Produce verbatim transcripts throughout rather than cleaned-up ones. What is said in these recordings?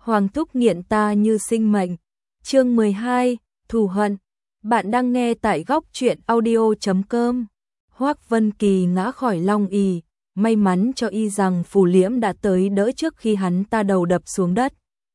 Hoàng thúc nghiện ta như sinh mệnh. Chương mười hai, thù hận. Bạn đang nghe tại góc truyện audio chấm com. Hoắc Vân Kỳ ngã khỏi long ỷ, may mắn cho y rằng Phù Liễm đã tới đỡ trước khi hắn ta đầu đập xuống đất.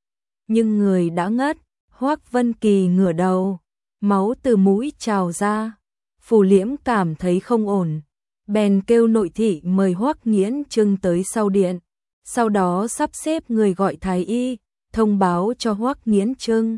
Nhưng người đã ngất, Hoắc Vân Kỳ ngửa đầu, máu từ mũi trào ra. Phù Liễm cảm thấy không ổn, bèn kêu nội thị mời Hoắc Nghiễn Trưng tới sau điện, sau đó sắp xếp người gọi thái y, thông báo cho Hoắc Nghiễn Trưng.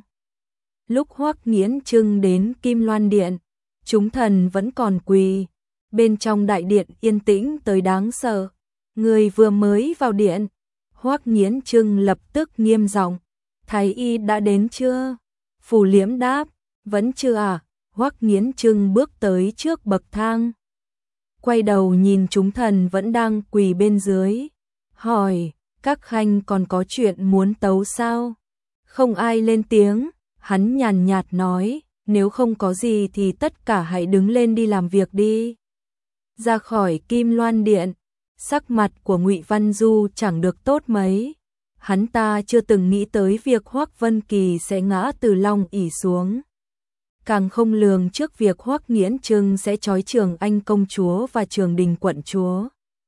Lúc Hoắc Nghiễn Trưng đến Kim Loan Điện, chúng thần vẫn còn quỳ. Bên trong đại điện yên tĩnh tới đáng sợ. Người vừa mới vào điện, Hoắc Nghiễn Trưng lập tức nghiêm giọng, thái y đã đến chưa? Phù Liễm đáp, vẫn chưa à. Hoắc Nghiễn Trưng bước tới trước bậc thang, quay đầu nhìn chúng thần vẫn đang quỳ bên dưới, hỏi, các khanh còn có chuyện muốn tấu sao? Không ai lên tiếng, hắn nhàn nhạt nói, nếu không có gì thì tất cả hãy đứng lên đi làm việc đi. Ra khỏi Kim Loan Điện, sắc mặt của Ngụy Văn Du chẳng được tốt mấy. Hắn ta chưa từng nghĩ tới việc Hoắc Vân Kỳ sẽ ngã từ long ỷ xuống. Càng không lường trước việc Hoắc Nghiễn Trưng sẽ trói Trường Anh công chúa và Trường Đình quận chúa.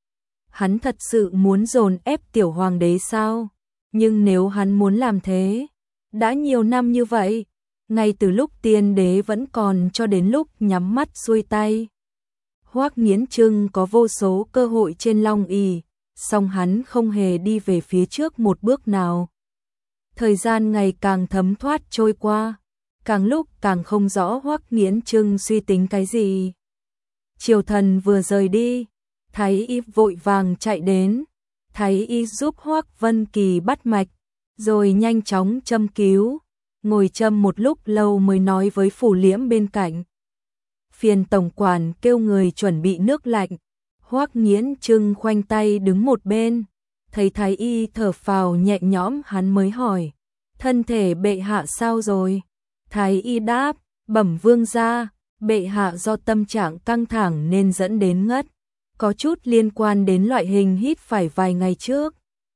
Hắn thật sự muốn dồn ép tiểu hoàng đế sao? Nhưng nếu hắn muốn làm thế, đã nhiều năm như vậy, ngay từ lúc tiên đế vẫn còn cho đến lúc nhắm mắt xuôi tay. Hoắc Nghiễn Trưng có vô số cơ hội trên long ỷ, song hắn không hề đi về phía trước một bước nào. Thời gian ngày càng thấm thoát trôi qua, càng lúc càng không rõ Hoắc Nghiễn Trưng suy tính cái gì. Triều thần vừa rời đi, thái y vội vàng chạy đến. Thái y giúp Hoắc Vân Kỳ bắt mạch, rồi nhanh chóng châm cứu. Ngồi châm một lúc lâu mới nói với Phù Liễm bên cạnh, phiền tổng quản kêu người chuẩn bị nước lạnh. Hoắc Nghiễn Trưng khoanh tay đứng một bên, thấy thái y thở phào nhẹ nhõm, hắn mới hỏi, thân thể bệ hạ sao rồi? Thái y đáp, bẩm vương gia, bệ hạ do tâm trạng căng thẳng nên dẫn đến ngất, có chút liên quan đến loại hình hít phải vài ngày trước.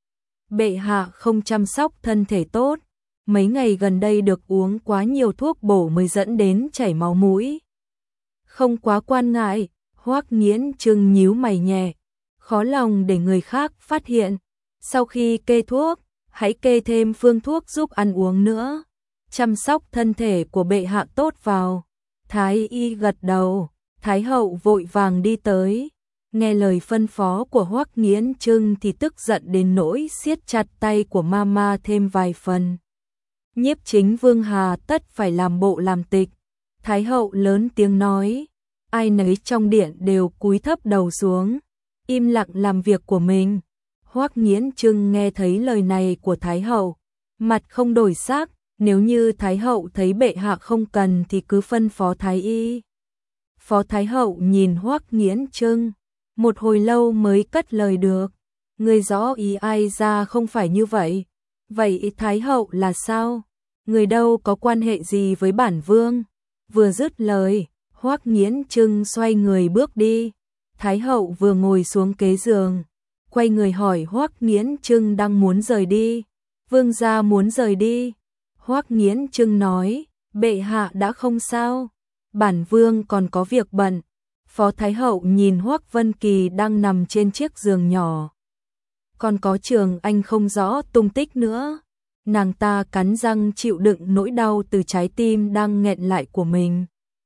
Bệ hạ không chăm sóc thân thể tốt, mấy ngày gần đây được uống quá nhiều thuốc bổ mới dẫn đến chảy máu mũi. Không quá quan ngại. Hoắc Nghiễn Trưng nhíu mày nhẹ, khó lòng để người khác phát hiện. Sau khi kê thuốc, hãy kê thêm phương thuốc giúp ăn uống nữa. Chăm sóc thân thể của bệ hạ tốt vào. Thái y gật đầu, Thái hậu vội vàng đi tới. Nghe lời phân phó của Hoắc Nghiễn Trưng thì tức giận đến nỗi siết chặt tay của mama thêm vài phần. Nhiếp chính Vương Hà tất phải làm bộ làm tịch. Thái hậu lớn tiếng nói, ai nấy trong điện đều cúi thấp đầu xuống, im lặng làm việc của mình. Hoắc Nghiễn Trưng nghe thấy lời này của Thái hậu, mặt không đổi sắc, nếu như Thái hậu thấy bệ hạ không cần thì cứ phân phó Thái y. Phó Thái hậu nhìn Hoắc Nghiễn Trưng, một hồi lâu mới cất lời được, người rõ ý ai ra không phải như vậy. Vậy Thái hậu là sao? Người đâu có quan hệ gì với bản vương? Vừa dứt lời, Hoắc Nghiễn Trưng xoay người bước đi. Thái hậu vừa ngồi xuống kế giường, quay người hỏi Hoắc Nghiễn Trưng đang muốn rời đi. Vương gia muốn rời đi. Hoắc Nghiễn Trưng nói, bệ hạ đã không sao, bản vương còn có việc bận. Phó Thái hậu nhìn Hoắc Vân Kỳ đang nằm trên chiếc giường nhỏ, còn có Trường Anh không rõ tung tích nữa. Nàng ta cắn răng chịu đựng nỗi đau từ trái tim đang nghẹn lại của mình.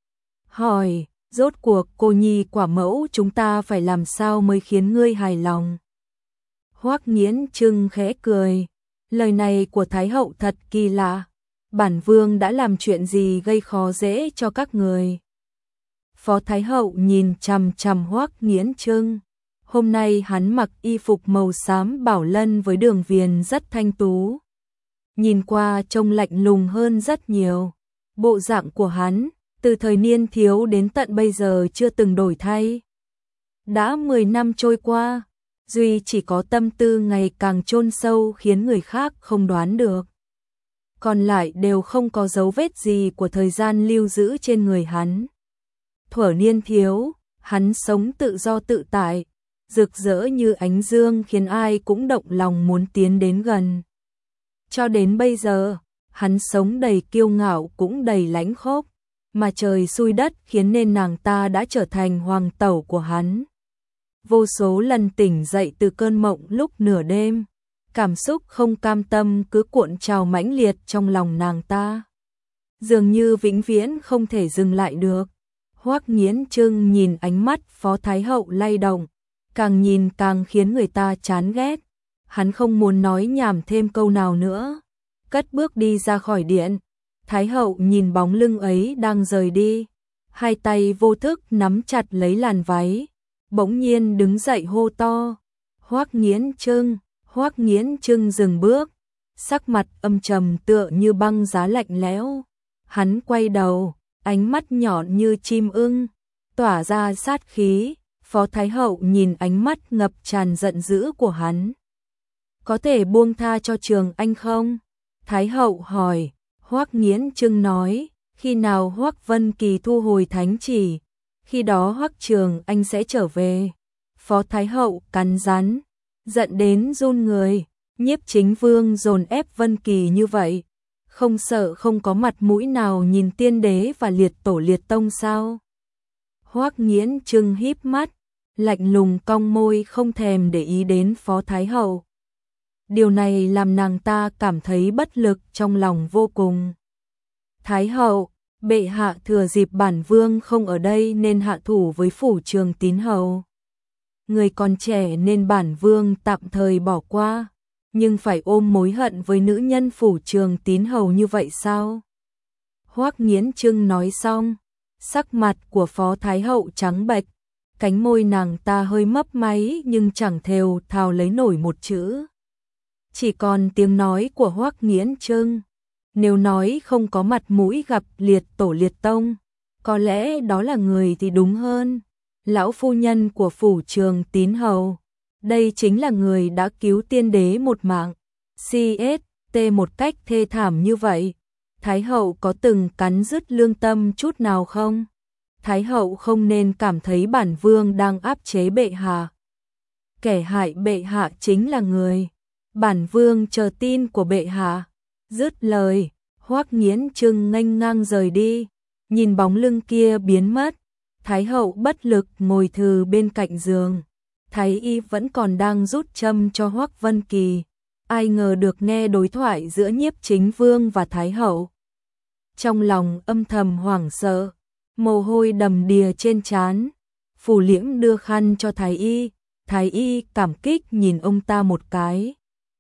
Hỏi, rốt cuộc cô nhi quả mẫu chúng ta phải làm sao mới khiến ngươi hài lòng? Hoắc Nghiễn Trưng khẽ cười, lời này của Thái hậu thật kỳ lạ. Bản vương đã làm chuyện gì gây khó dễ cho các người? Phó Thái hậu nhìn chằm chằm Hoắc Nghiễn Trưng. Hôm nay hắn mặc y phục màu xám bảo lân với đường viền rất thanh tú, nhìn qua trông lạnh lùng hơn rất nhiều. Bộ dạng của hắn, từ thời niên thiếu đến tận bây giờ chưa từng đổi thay. Đã mười năm trôi qua, duy chỉ có tâm tư ngày càng chôn sâu khiến người khác không đoán được. Còn lại đều không có dấu vết gì của thời gian lưu giữ trên người hắn. Thuở niên thiếu, hắn sống tự do tự tại, rực rỡ như ánh dương khiến ai cũng động lòng muốn tiến đến gần. Cho đến bây giờ, hắn sống đầy kiêu ngạo cũng đầy lãnh khốc, mà trời xui đất khiến nên nàng ta đã trở thành hoàng tẩu của hắn. Vô số lần tỉnh dậy từ cơn mộng lúc nửa đêm, cảm xúc không cam tâm cứ cuộn trào mãnh liệt trong lòng nàng ta. Dường như vĩnh viễn không thể dừng lại được. Hoắc Nghiến Trưng nhìn ánh mắt Phó Thái Hậu lay động, càng nhìn càng khiến người ta chán ghét. Hắn không muốn nói nhảm thêm câu nào nữa, cất bước đi ra khỏi điện. Thái Hậu nhìn bóng lưng ấy đang rời đi, hai tay vô thức nắm chặt lấy làn váy, bỗng nhiên đứng dậy hô to, Hoắc Nghiến Trưng. Hoắc Nghiến Trưng dừng bước, sắc mặt âm trầm tựa như băng giá lạnh lẽo. Hắn quay đầu, ánh mắt nhọn như chim ưng, tỏa ra sát khí. Phó Thái Hậu nhìn ánh mắt ngập tràn giận dữ của hắn. Có thể buông tha cho Trường Anh không? Thái Hậu hỏi. Hoắc Nghiến Trưng nói, khi nào Hoắc Vân Kỳ thu hồi thánh chỉ, khi đó Hoắc Trường Anh sẽ trở về. Phó Thái Hậu cắn rắn, giận đến run người. Nhiếp Chính Vương dồn ép Vân Kỳ như vậy, không sợ không có mặt mũi nào nhìn tiên đế và liệt tổ liệt tông sao? Hoắc Nghiến Trưng híp mắt, lạnh lùng cong môi không thèm để ý đến Phó Thái Hậu. Điều này làm nàng ta cảm thấy bất lực trong lòng vô cùng. Thái Hậu, bệ hạ thừa dịp bản vương không ở đây nên hạ thủ với phủ Trường Tín Hầu. Người còn trẻ nên bản vương tạm thời bỏ qua, nhưng phải ôm mối hận với nữ nhân phủ Trường Tín Hầu như vậy sao? Hoắc Nghiến Trưng nói xong, sắc mặt của Phó Thái Hậu trắng bệch, cánh môi nàng ta hơi mấp máy nhưng chẳng thều thào lấy nổi một chữ. Chỉ còn tiếng nói của Hoắc Nghiến Trưng. Nếu nói không có mặt mũi gặp liệt tổ liệt tông, có lẽ đó là người thì đúng hơn. Lão phu nhân của phủ Trường Tín Hầu, đây chính là người đã cứu tiên đế một mạng. xê ét tê một cách thê thảm như vậy, Thái Hậu có từng cắn rứt lương tâm chút nào không? Thái Hậu không nên cảm thấy bản vương đang áp chế bệ hạ. Kẻ hại bệ hạ chính là người. Bản vương chờ tin của bệ hạ. Dứt lời, Hoắc Nghiến Trưng nghênh ngang rời đi, nhìn bóng lưng kia biến mất. Thái Hậu bất lực ngồi thừ bên cạnh giường. Thái y vẫn còn đang rút châm cho Hoắc Vân Kỳ. Ai ngờ được nghe đối thoại giữa Nhiếp Chính Vương và Thái Hậu. Trong lòng âm thầm hoảng sợ, mồ hôi đầm đìa trên trán. Phủ Liễm đưa khăn cho Thái y, Thái y cảm kích nhìn ông ta một cái,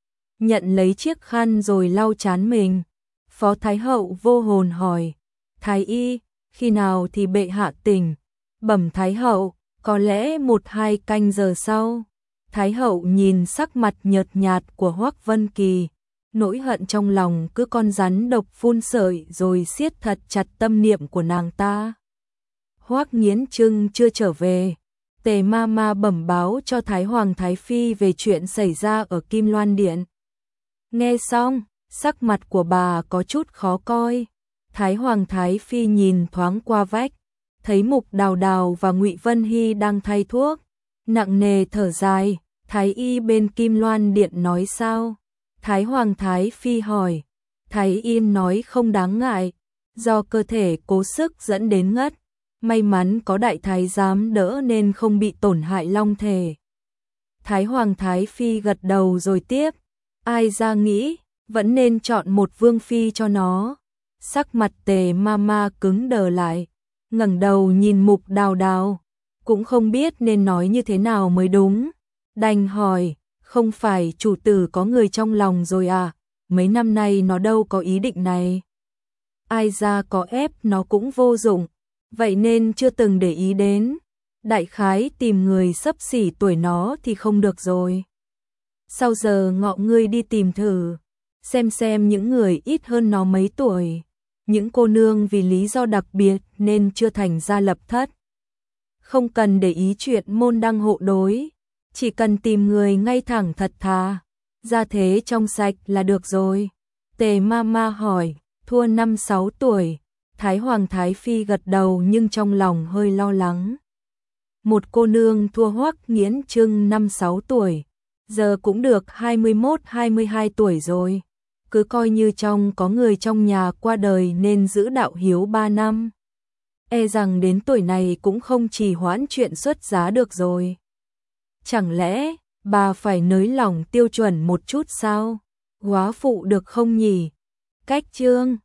nhận lấy chiếc khăn rồi lau trán mình. Phó Thái Hậu vô hồn hỏi, Thái y, khi nào thì bệ hạ tỉnh? Bẩm Thái Hậu, có lẽ một hai canh giờ sau. Thái Hậu nhìn sắc mặt nhợt nhạt của Hoắc Vân Kỳ, nỗi hận trong lòng cứ con rắn độc phun sợi rồi siết thật chặt tâm niệm của nàng ta. Hoắc Nghiến Trưng chưa trở về, Tề ma ma bẩm báo cho Thái Hoàng Thái Phi về chuyện xảy ra ở Kim Loan Điện. Nghe xong, sắc mặt của bà có chút khó coi. Thái Hoàng Thái Phi nhìn thoáng qua vách, thấy Mục Đào Đào và Ngụy Vân Hy đang thay thuốc, nặng nề thở dài. Thái y bên Kim Loan Điện nói sao? Thái Hoàng Thái Phi hỏi. Thái y nói không đáng ngại, do cơ thể cố sức dẫn đến ngất, may mắn có đại thái giám đỡ nên không bị tổn hại long thể. Thái Hoàng Thái Phi gật đầu rồi tiếp, ai ra nghĩ, vẫn nên chọn một vương phi cho nó. Sắc mặt Tề ma ma cứng đờ lại, ngẩng đầu nhìn Mục Đào Đào, cũng không biết nên nói như thế nào mới đúng. Đành hỏi, không phải chủ tử có người trong lòng rồi à? Mấy năm nay nó đâu có ý định này. Ai ra có ép nó cũng vô dụng, vậy nên chưa từng để ý đến. Đại khái tìm người xấp xỉ tuổi nó thì không được rồi. Sau giờ ngọ ngươi đi tìm thử, xem xem những người ít hơn nó mấy tuổi, những cô nương vì lý do đặc biệt nên chưa thành gia lập thất. Không cần để ý chuyện môn đăng hộ đối, chỉ cần tìm người ngay thẳng thật thà, gia thế trong sạch là được rồi. Tề ma ma hỏi, thua năm sáu tuổi. Thái Hoàng Thái Phi gật đầu nhưng trong lòng hơi lo lắng. Một cô nương thua Hoắc Nghiến Trưng năm sáu tuổi, giờ cũng được hai mươi mốt hai mươi hai tuổi rồi. cứ coi như trong có người trong nhà qua đời nên giữ đạo hiếu ba năm. E rằng đến tuổi này cũng không trì hoãn chuyện xuất giá được rồi. Chẳng lẽ bà phải nới lỏng tiêu chuẩn một chút sao? Góa phụ được không nhỉ? Cách chương